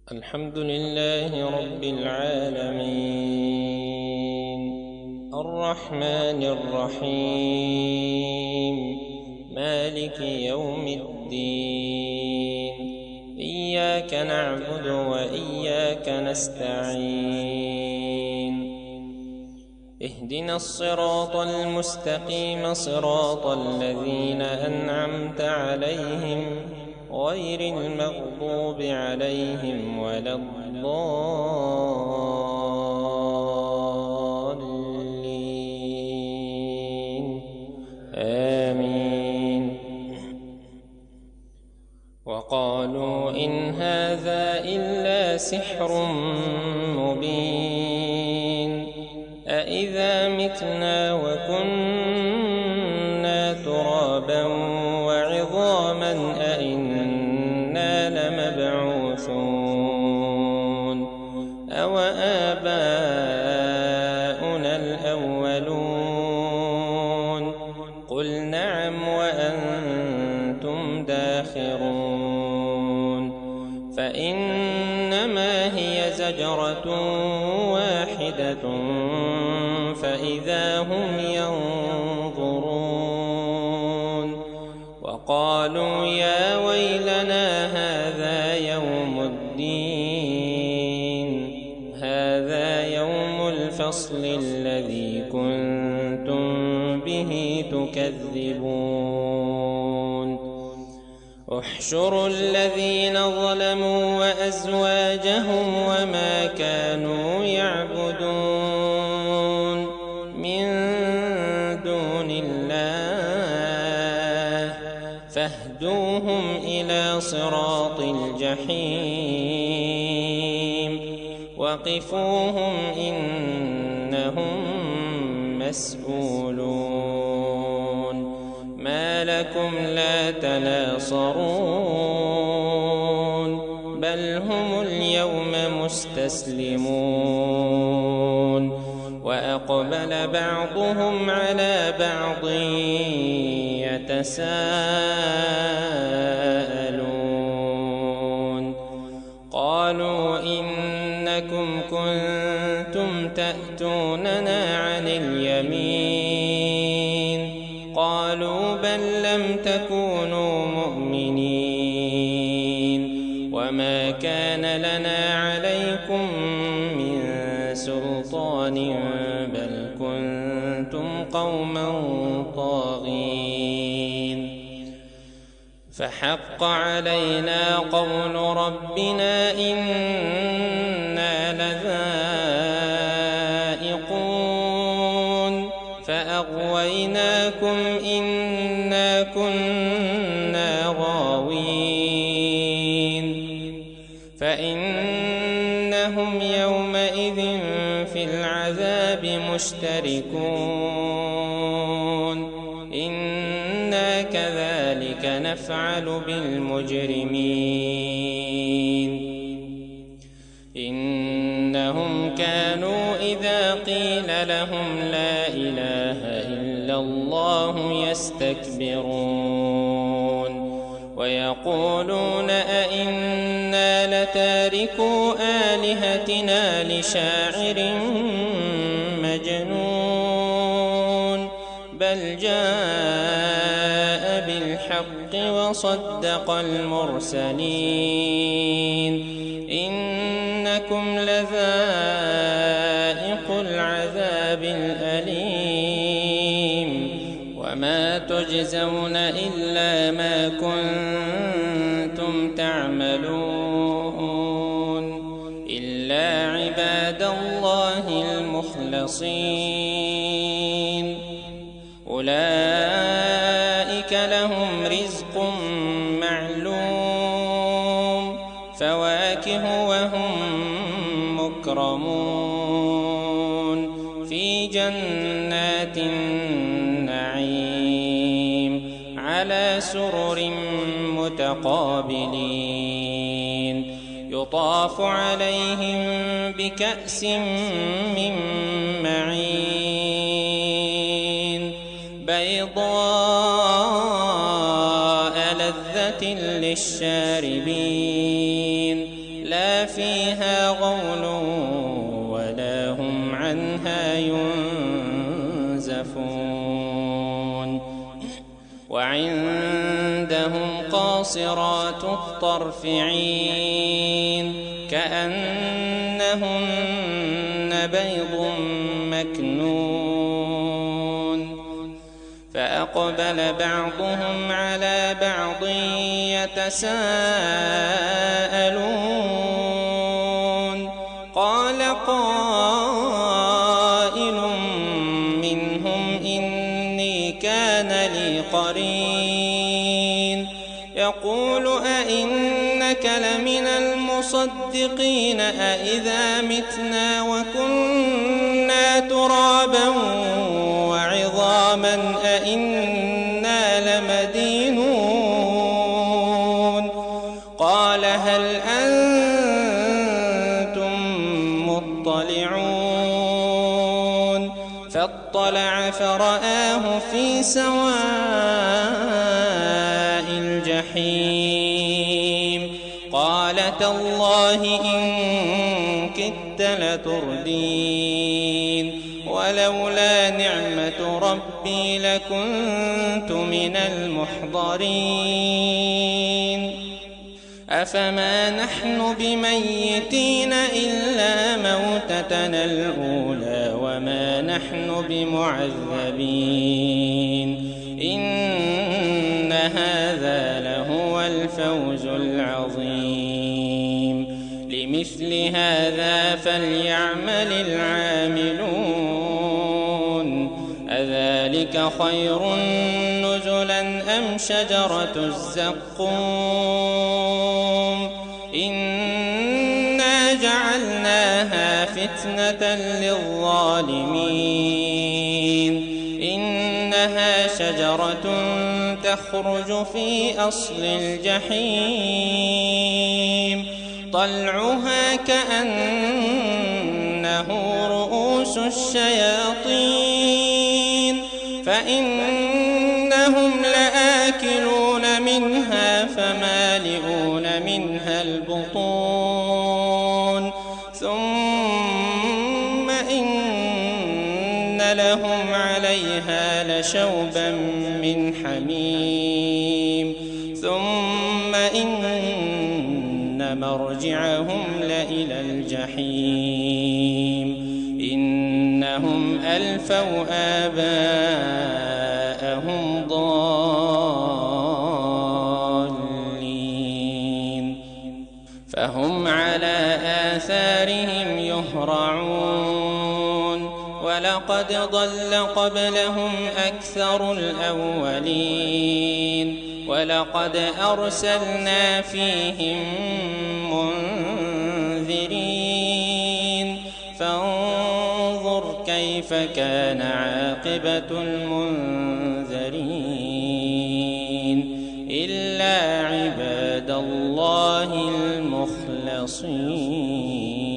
الحمد لله رب العالمين الرحمن الرحيم مالك يوم الدين إياك نعبد وإياك نستعين اهدنا الصراط المستقيم صراط الذين أنعمت عليهم غير المغضوب عليهم ولا الضالين آمين. وقالوا إن هذا إلا سحر مبين أإذا متنا وكنا ترابا وعظاما أإنا لمبعوثون أو آباؤنا الأولون قل نعم وأنتم داخرون فإنما هي زجرة واحدة فإذا هم ينظرون وقالوا يا ويلنا هذا يوم الدين هذا يوم الفصل الذي كنتم به تكذبون احشروا الذين ظلموا وأزواجهم وما كانوا يعبدون من دون الله فاهدوهم إلى صراط الجحيم وقفوهم إنهم مسؤولون ما لكم لا تناصرون بل هم اليوم مستسلمون وأقبل بعضهم على بعض يتساءلون قالوا إنكم كنتم تأتوننا عن اليمين قالوا بل لم تكونوا مؤمنين وما كان لنا عليكم من سلطان بل كنتم قوما طاغين فحق علينا قول ربنا إنا لذائقون فأغويناكم إنا كنا غاوين فإنهم يومئذ في العذاب مشتركون إنا كذلك نفعل بالمجرمين إنهم كانوا إذا قيل لهم لا إله إلا الله يستكبرون ويقولون أئنا لتاركو آلهتنا لشاعر مجنون بل جاء بالحق وصدق المرسلين إنكم لذائق العذاب الأليم وما تجزون إلا ما كنتم تعملون إلا عباد الله المخلصين أولئك لهم رزق معلوم فواكه وهم مكرمون في جنات النعيم على سرر متقابلين يطاف عليهم بكأس من معين بيضاء لذة للشاربين لا لا فيها غول ولا هم عنها ينزفون وعندهم قاصرات الطرف عين كأنهن بيض مكنون فأقبل بعضهم على بعض يتساءلون قال قائل منهم إني كان لي قرين يقول أئنك لمن المصدقين أئذا متنا وكنا ترابا وعظاما أئنا لمدينون قال هل أنتم مطلعون فاطلع فرآه في سواء الجحيم قال تالله إن كدت لتردين ولولا نعمة ربي لكنت من المحضرين أفما نحن بميتين إلا موتتنا الأولى وما نحن بمعذبين إن هذا لهو الفوز العظيم لمثل هذا فليعمل العاملون أذلك خير نزلا أم شجرة الزقوم إنا جعلناها فتنة للظالمين إنها شجرة تخرج في أصل الجحيم طلعها كأنه رؤوس الشياطين فإنهم لآكلون منها فمالئون منها البطون ثم إن لهم عليها لشوبا من حميم ثم إن مرجعهم لإلى الجحيم إنهم ألفوا آباءهم ضالين فهم على آثارهم يهرعون ولقد ضل قبلهم أكثر الأولين ولقد أرسلنا فيهم منذرين فانظر كيف كان عاقبة المنذرين إلا عباد الله المخلصين.